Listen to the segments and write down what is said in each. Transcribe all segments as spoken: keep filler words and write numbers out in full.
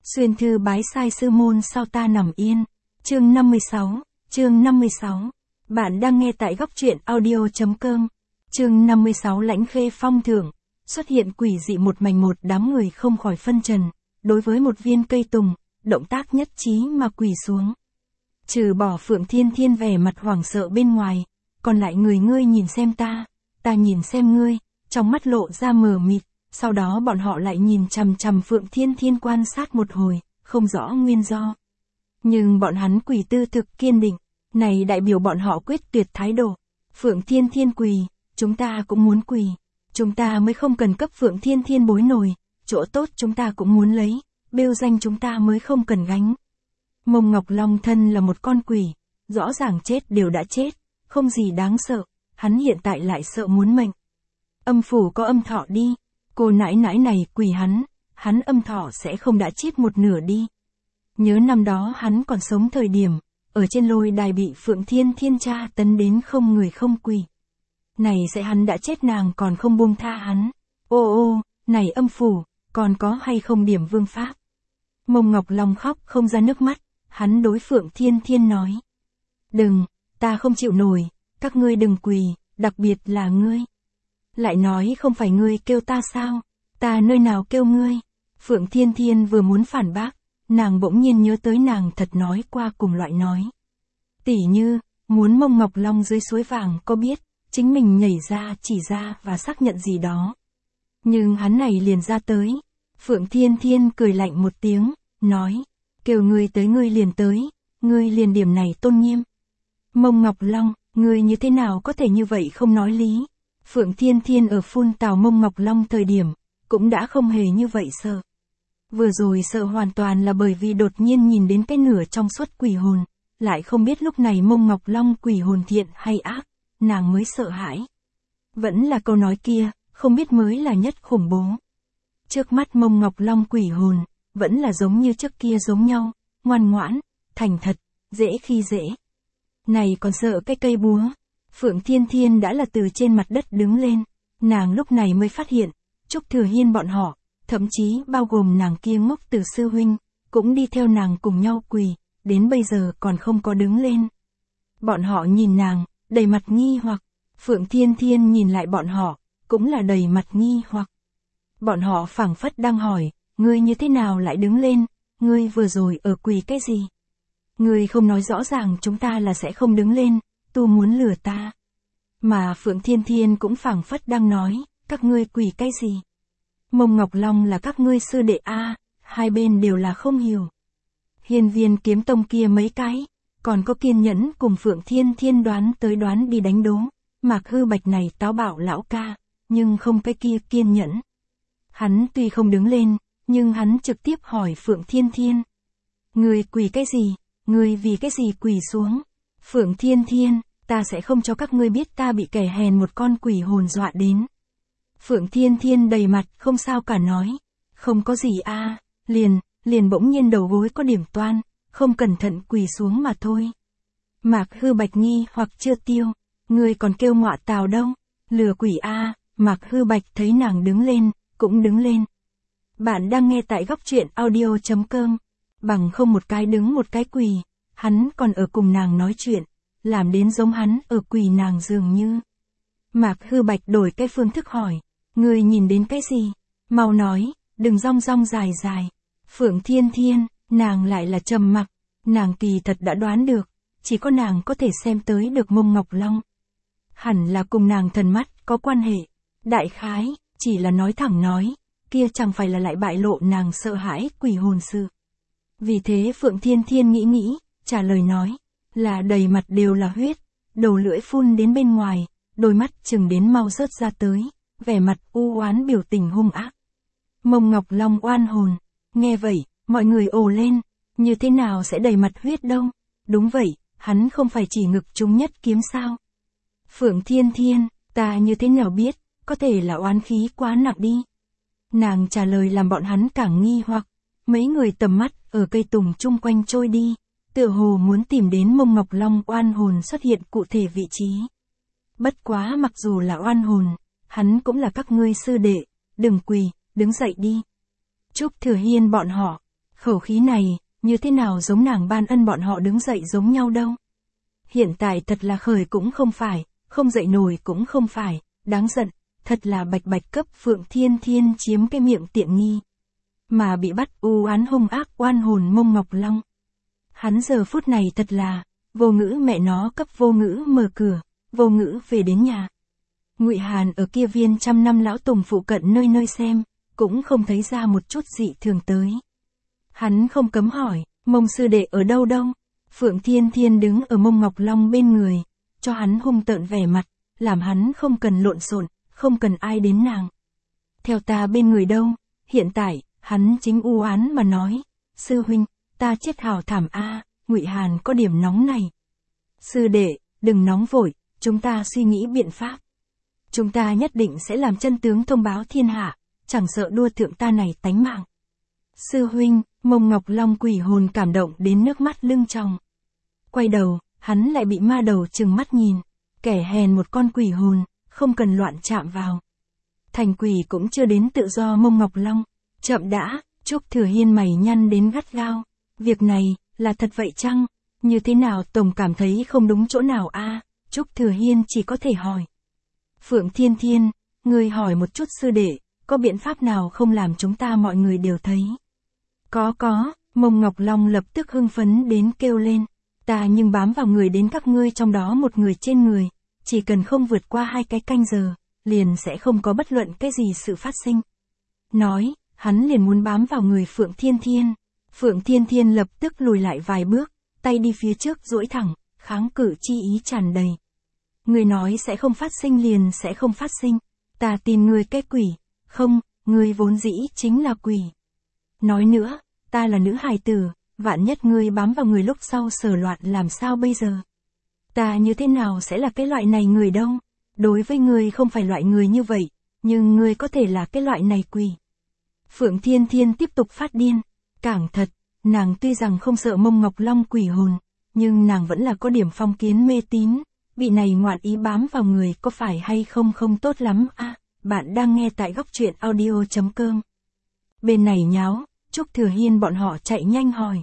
Xuyên thư bái sai sư môn sao ta nằm yên. Chương năm mươi sáu, chương năm mươi sáu. Bạn đang nghe tại góc truyện audio.com. Chương năm mươi sáu Lãnh Khê phong thưởng. Xuất hiện quỷ dị một mảnh một đám người không khỏi phân trần. Đối với một viên cây tùng, động tác nhất trí mà quỳ xuống. Trừ bỏ Phượng Thiên Thiên vẻ mặt hoảng sợ bên ngoài, còn lại người ngươi nhìn xem ta, ta nhìn xem ngươi, trong mắt lộ ra mờ mịt. Sau đó bọn họ lại nhìn chằm chằm Phượng Thiên Thiên quan sát một hồi, không rõ nguyên do. Nhưng bọn hắn quỳ tư thực kiên định, này đại biểu bọn họ quyết tuyệt thái độ. Phượng Thiên Thiên quỳ, chúng ta cũng muốn quỳ, chúng ta mới không cần cấp Phượng Thiên Thiên bối nổi, chỗ tốt chúng ta cũng muốn lấy, bêu danh chúng ta mới không cần gánh. Mông Ngọc Long thân là một con quỷ, rõ ràng chết đều đã chết, không gì đáng sợ, hắn hiện tại lại sợ muốn mệnh. Âm phủ có âm thọ đi. Cô nãi nãi này quỳ hắn, hắn âm thọ sẽ không đã chết một nửa đi. Nhớ năm đó hắn còn sống thời điểm, ở trên lôi đài bị Phượng Thiên Thiên tra tấn đến không người không quỳ. Này sẽ hắn đã chết nàng còn không buông tha hắn. Ô ô, này âm phủ, còn có hay không điểm vương pháp? Mông Ngọc Long khóc không ra nước mắt, hắn đối Phượng Thiên Thiên nói. Đừng, ta không chịu nổi, các ngươi đừng quỳ, đặc biệt là ngươi. Lại nói không phải ngươi kêu ta sao, ta nơi nào kêu ngươi. Phượng Thiên Thiên vừa muốn phản bác, nàng bỗng nhiên nhớ tới nàng thật nói qua cùng loại nói. Tỉ như, muốn Mông Ngọc Long dưới suối vàng có biết, chính mình nhảy ra chỉ ra và xác nhận gì đó. Nhưng hắn này liền ra tới. Phượng Thiên Thiên cười lạnh một tiếng, nói, kêu ngươi tới ngươi liền tới, ngươi liền điểm này tôn nghiêm. Mông Ngọc Long, ngươi như thế nào có thể như vậy không nói lý. Phượng Thiên Thiên ở phun tào Mông Ngọc Long thời điểm, cũng đã không hề như vậy sợ. Vừa rồi sợ hoàn toàn là bởi vì đột nhiên nhìn đến cái nửa trong suốt quỷ hồn, lại không biết lúc này Mông Ngọc Long quỷ hồn thiện hay ác, nàng mới sợ hãi. Vẫn là câu nói kia, không biết mới là nhất khủng bố. Trước mắt Mông Ngọc Long quỷ hồn, vẫn là giống như trước kia giống nhau, ngoan ngoãn, thành thật, dễ khi dễ. Này còn sợ cái cây búa. Phượng Thiên Thiên đã là từ trên mặt đất đứng lên, nàng lúc này mới phát hiện, Trúc Thừa Hiên bọn họ, thậm chí bao gồm nàng kia ngốc từ sư huynh, cũng đi theo nàng cùng nhau quỳ, đến bây giờ còn không có đứng lên. Bọn họ nhìn nàng, đầy mặt nghi hoặc, Phượng Thiên Thiên nhìn lại bọn họ, cũng là đầy mặt nghi hoặc. Bọn họ phảng phất đang hỏi, ngươi như thế nào lại đứng lên, ngươi vừa rồi ở quỳ cái gì? Ngươi không nói rõ ràng chúng ta là sẽ không đứng lên. Tu muốn lừa ta. Mà Phượng Thiên Thiên cũng phảng phất đang nói, các ngươi quỳ cái gì? Mông Ngọc Long là các ngươi sư đệ a, hai bên đều là không hiểu. Hiên Viên Kiếm Tông kia mấy cái, còn có kiên nhẫn cùng Phượng Thiên Thiên đoán tới đoán đi đánh đố. Mạc Hư Bạch này táo bạo lão ca, nhưng không cái kia kiên nhẫn. Hắn tuy không đứng lên, nhưng hắn trực tiếp hỏi Phượng Thiên Thiên. Ngươi quỳ cái gì? Ngươi vì cái gì quỳ xuống? Phượng Thiên Thiên, ta sẽ không cho các ngươi biết ta bị kẻ hèn một con quỷ hồn dọa đến. Phượng Thiên Thiên đầy mặt không sao cả nói. Không có gì a, à, liền, liền bỗng nhiên đầu gối có điểm toan, không cẩn thận quỳ xuống mà thôi. Mạc Hư Bạch nghi hoặc chưa tiêu, ngươi còn kêu ngọa tào đâu, lừa quỷ a, à, Mạc Hư Bạch thấy nàng đứng lên, cũng đứng lên. Bạn đang nghe tại góc truyện audio.com, bằng không một cái đứng một cái quỳ. Hắn còn ở cùng nàng nói chuyện, làm đến giống hắn ở quỳ nàng dường như. Mạc Hư Bạch đổi cái phương thức hỏi, ngươi nhìn đến cái gì? Mau nói, đừng rong rong dài dài. Phượng Thiên Thiên, nàng lại là trầm mặc, nàng kỳ thật đã đoán được, chỉ có nàng có thể xem tới được Mông Ngọc Long. Hẳn là cùng nàng thần mắt có quan hệ. Đại khái, chỉ là nói thẳng nói, kia chẳng phải là lại bại lộ nàng sợ hãi quỷ hồn sự. Vì thế Phượng Thiên Thiên nghĩ nghĩ, trả lời nói, là đầy mặt đều là huyết, đầu lưỡi phun đến bên ngoài, đôi mắt chừng đến mau rớt ra tới, vẻ mặt u oán biểu tình hung ác. Mông Ngọc Long oan hồn, nghe vậy, mọi người ồ lên, như thế nào sẽ đầy mặt huyết đâu? Đúng vậy, hắn không phải chỉ ngực trúng nhất kiếm sao? Phượng Thiên Thiên, ta như thế nào biết, có thể là oán khí quá nặng đi. Nàng trả lời làm bọn hắn càng nghi hoặc, mấy người tầm mắt ở cây tùng chung quanh trôi đi. Tựa hồ muốn tìm đến Mông Ngọc Long oan hồn xuất hiện cụ thể vị trí. Bất quá mặc dù là oan hồn, hắn cũng là các ngươi sư đệ, đừng quỳ, đứng dậy đi. Trúc Thừa Hiên bọn họ, Khẩu khí này, như thế nào giống nàng ban ân bọn họ đứng dậy giống nhau đâu. Hiện tại thật là khởi cũng không phải, không dậy nổi cũng không phải, đáng giận, thật là bạch bạch cấp Phượng Thiên Thiên chiếm cái miệng tiện nghi. Mà bị bắt u oán hung ác oan hồn Mông Ngọc Long. Hắn giờ phút này thật là, vô ngữ mẹ nó cấp vô ngữ mở cửa, vô ngữ về đến nhà. Ngụy Hàn ở kia viên trăm năm lão tùng phụ cận nơi nơi xem, cũng không thấy ra một chút dị thường tới. Hắn không cấm hỏi, Mông sư đệ ở đâu đâu? Phượng Thiên Thiên đứng ở Mông Ngọc Long bên người, cho hắn hung tợn vẻ mặt, làm hắn không cần lộn xộn, không cần ai đến nàng. Theo ta bên người đâu? Hiện tại, hắn chính u oán mà nói, sư huynh, ta chết hào thảm a, Ngụy Hàn có điểm nóng này. Sư đệ, đừng nóng vội, chúng ta suy nghĩ biện pháp. Chúng ta nhất định sẽ làm chân tướng thông báo thiên hạ, chẳng sợ đua thượng ta này tánh mạng. Sư huynh, Mông Ngọc Long quỷ hồn cảm động đến nước mắt lưng tròng. Quay đầu, hắn lại bị ma đầu trừng mắt nhìn, kẻ hèn một con quỷ hồn, không cần loạn chạm vào. Thành quỷ cũng chưa đến tự do Mông Ngọc Long, chậm đã, Trúc Thừa Hiên mày nhăn đến gắt gao, việc này, là thật vậy chăng? Như thế nào tổng cảm thấy không đúng chỗ nào a? Trúc Thừa Hiên chỉ có thể hỏi. Phượng Thiên Thiên, ngươi hỏi một chút sư đệ, có biện pháp nào không làm chúng ta mọi người đều thấy? Có có, Mông Ngọc Long lập tức hưng phấn đến kêu lên, ta nhưng bám vào người đến các ngươi trong đó một người trên người, chỉ cần không vượt qua hai cái canh giờ, liền sẽ không có bất luận cái gì sự phát sinh. Nói, hắn liền muốn bám vào người Phượng Thiên Thiên. Phượng Thiên Thiên lập tức lùi lại vài bước, tay đi phía trước duỗi thẳng, kháng cự chi ý tràn đầy. Người nói sẽ không phát sinh liền sẽ không phát sinh, ta tin ngươi cái quỷ, không, ngươi vốn dĩ chính là quỷ. Nói nữa, ta là nữ hài tử, vạn nhất ngươi bám vào người lúc sau sờ loạn làm sao bây giờ? Ta như thế nào sẽ là cái loại này người đâu? Đối với ngươi không phải loại người như vậy, nhưng ngươi có thể là cái loại này quỷ. Phượng Thiên Thiên tiếp tục phát điên, càng thật, nàng tuy rằng không sợ Mông Ngọc Long quỷ hồn, nhưng nàng vẫn là có điểm phong kiến mê tín, vị này ngoạn ý bám vào người có phải hay không không tốt lắm a. À, bạn đang nghe tại góc truyện audio chấm com. Bên này nháo, Trúc Thừa Hiên bọn họ chạy nhanh hỏi.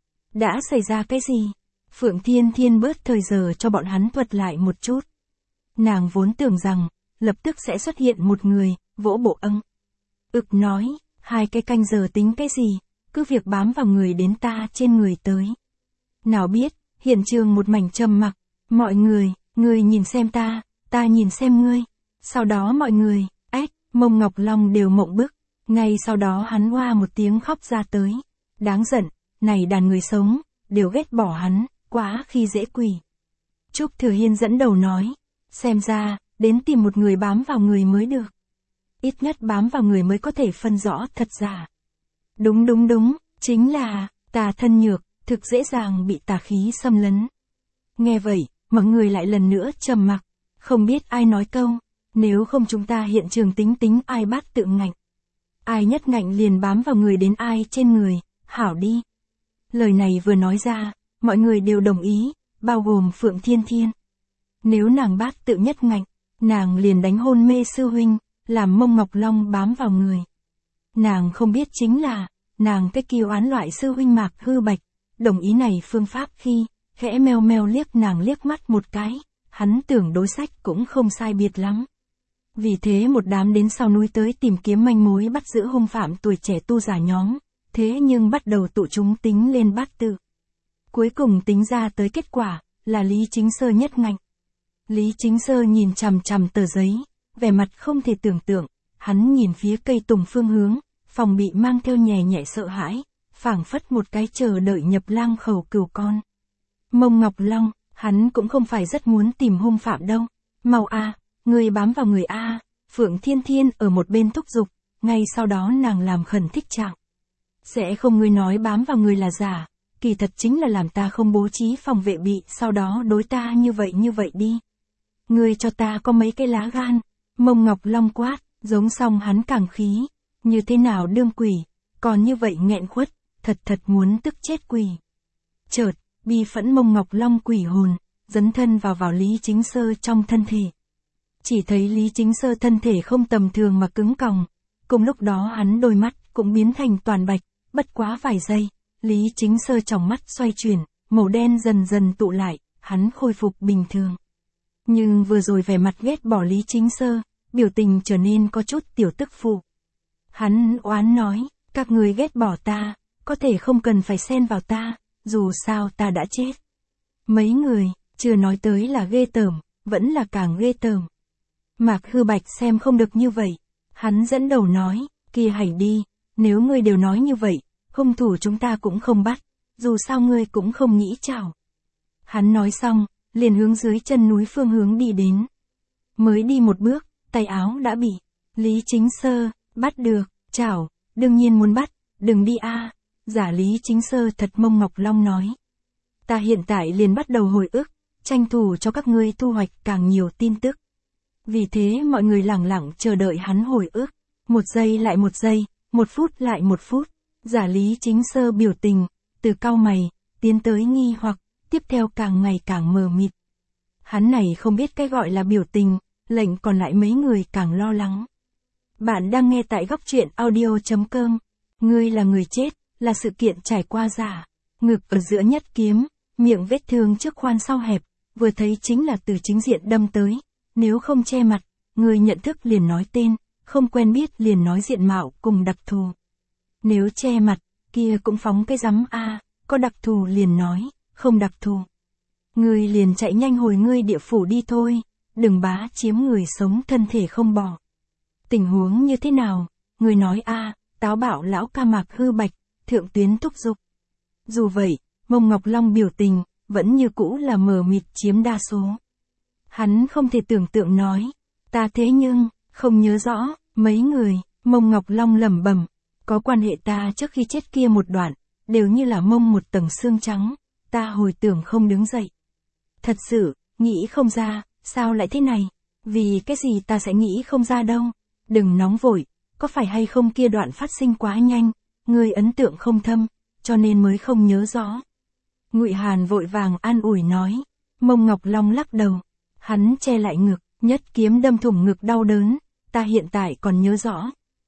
Đã xảy ra cái gì? Phượng Thiên Thiên bớt thời giờ cho bọn hắn thuật lại một chút. Nàng vốn tưởng rằng, lập tức sẽ xuất hiện một người, vỗ bộ âng. Ực nói, hai cái canh giờ tính cái gì, cứ việc bám vào người đến ta trên người tới. Nào biết, hiện trường một mảnh trầm mặc, mọi người, người nhìn xem ta, ta nhìn xem ngươi. Sau đó mọi người, ếch, Mông Ngọc Long đều mộng bức, ngay sau đó hắn oa một tiếng khóc ra tới. Đáng giận, này đàn người sống, đều ghét bỏ hắn, quá khi dễ quỷ. Trúc Thừa Hiên dẫn đầu nói, xem ra, đến tìm một người bám vào người mới được. Ít nhất bám vào người mới có thể phân rõ thật giả. Đúng đúng đúng, chính là, tà thân nhược, thực dễ dàng bị tà khí xâm lấn. Nghe vậy, mọi người lại lần nữa trầm mặc, không biết ai nói câu, nếu không chúng ta hiện trường tính tính ai bát tự ngạnh. Ai nhất ngạnh liền bám vào người đến ai trên người, hảo đi. Lời này vừa nói ra, mọi người đều đồng ý, bao gồm Phượng Thiên Thiên. Nếu nàng bát tự nhất ngạnh, nàng liền đánh hôn mê sư huynh, làm Mông Ngọc Long bám vào người. Nàng không biết chính là, nàng cái kiêu án loại sư huynh Mạc Hư Bạch, đồng ý này phương pháp khi, khẽ meo meo liếc nàng liếc mắt một cái, hắn tưởng đối sách cũng không sai biệt lắm. Vì thế một đám đến sau núi tới tìm kiếm manh mối bắt giữ hung phạm tuổi trẻ tu giả nhóm, thế nhưng bắt đầu tụ chúng tính lên bát tự. Cuối cùng tính ra tới kết quả, là Lý Chính Sơ nhất ngạnh. Lý Chính Sơ nhìn chằm chằm tờ giấy, vẻ mặt không thể tưởng tượng, hắn nhìn phía cây tùng phương hướng, phòng bị mang theo nhẹ nhẹ sợ hãi, phảng phất một cái chờ đợi nhập lang khẩu cừu con. Mông Ngọc Long, hắn cũng không phải rất muốn tìm hung phạm đâu. Mau a, người bám vào người a. Phượng Thiên Thiên ở một bên thúc giục, ngay sau đó nàng làm khẩn thích trạng. Sẽ không ngươi nói bám vào người là giả, kỳ thật chính là làm ta không bố trí phòng vệ bị, sau đó đối ta như vậy như vậy đi. Ngươi cho ta có mấy cái lá gan. Mông Ngọc Long quát, giống xong hắn càng khí, như thế nào đương quỷ, còn như vậy nghẹn khuất, thật thật muốn tức chết quỷ. Chợt, bi phẫn Mông Ngọc Long quỷ hồn, dấn thân vào vào Lý Chính Sơ trong thân thể. Chỉ thấy Lý Chính Sơ thân thể không tầm thường mà cứng còng, cùng lúc đó hắn đôi mắt cũng biến thành toàn bạch, bất quá vài giây, Lý Chính Sơ trong mắt xoay chuyển, màu đen dần dần tụ lại, hắn khôi phục bình thường. Nhưng vừa rồi vẻ mặt ghét bỏ Lý Chính Sơ, biểu tình trở nên có chút tiểu tức phụ. Hắn oán nói, các người ghét bỏ ta, có thể không cần phải xen vào ta, dù sao ta đã chết. Mấy người, chưa nói tới là ghê tởm, vẫn là càng ghê tởm. Mạc Hư Bạch xem không được như vậy, hắn dẫn đầu nói, kia hãy đi, nếu ngươi đều nói như vậy, hung thủ chúng ta cũng không bắt, dù sao ngươi cũng không nghĩ chảo. Hắn nói xong, liền hướng dưới chân núi phương hướng đi đến. Mới đi một bước, tay áo đã bị Lý Chính Sơ bắt được, chảo, đương nhiên muốn bắt, đừng đi a. Giả Lý Chính Sơ thật Mông Ngọc Long nói. Ta hiện tại liền bắt đầu hồi ức, tranh thủ cho các ngươi thu hoạch càng nhiều tin tức. Vì thế mọi người lẳng lặng chờ đợi hắn hồi ức, một giây lại một giây, một phút lại một phút. Giả Lý Chính Sơ biểu tình, từ cau mày, tiến tới nghi hoặc, tiếp theo càng ngày càng mờ mịt. Hắn này không biết cái gọi là biểu tình, lệnh còn lại mấy người càng lo lắng. Bạn đang nghe tại góc truyện audio chấm com. Ngươi là người chết, là sự kiện trải qua giả. Ngực ở giữa nhất kiếm, miệng vết thương trước khoan sau hẹp, vừa thấy chính là từ chính diện đâm tới. Nếu không che mặt, người nhận thức liền nói tên, không quen biết liền nói diện mạo cùng đặc thù. Nếu che mặt, kia cũng phóng cái rắm a, có đặc thù liền nói, không đặc thù. Ngươi liền chạy nhanh hồi ngươi địa phủ đi thôi, đừng bá chiếm người sống thân thể không bỏ. Tình huống như thế nào? Ngươi nói a, táo bạo lão ca Mạc Hư Bạch, thượng tuyến thúc giục. Dù vậy, Mông Ngọc Long biểu tình, vẫn như cũ là mờ mịt chiếm đa số. Hắn không thể tưởng tượng nói, ta thế nhưng, không nhớ rõ, mấy người, Mông Ngọc Long lẩm bẩm, có quan hệ ta trước khi chết kia một đoạn, đều như là mông một tầng xương trắng, ta hồi tưởng không đứng dậy. Thật sự, nghĩ không ra, sao lại thế này, vì cái gì ta sẽ nghĩ không ra đâu, đừng nóng vội, có phải hay không kia đoạn phát sinh quá nhanh, người ấn tượng không thâm, cho nên mới không nhớ rõ. Ngụy Hàn vội vàng an ủi nói, Mông Ngọc Long lắc đầu, hắn che lại ngực, nhất kiếm đâm thủng ngực đau đớn, ta hiện tại còn nhớ rõ.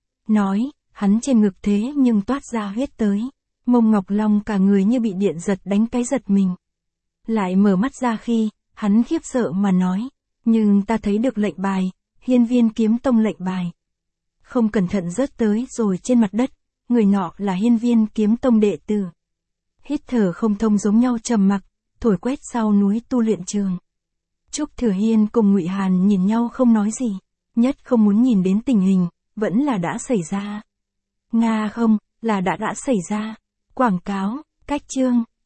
Nói, hắn trên ngực thế nhưng toát ra huyết tới, Mông Ngọc Long cả người như bị điện giật đánh cái giật mình. Lại mở mắt ra khi, hắn khiếp sợ mà nói, nhưng ta thấy được lệnh bài, Hiên Viên Kiếm Tông lệnh bài. Không cẩn thận rớt tới rồi trên mặt đất, người nọ là Hiên Viên Kiếm Tông đệ tử. Hít thở không thông giống nhau trầm mặc, thổi quét sau núi tu luyện trường. Trúc Thừa Hiên cùng Ngụy Hàn nhìn nhau không nói gì, nhất không muốn nhìn đến tình hình, vẫn là đã xảy ra. Nga không, là đã đã xảy ra. Quảng cáo, cách chương,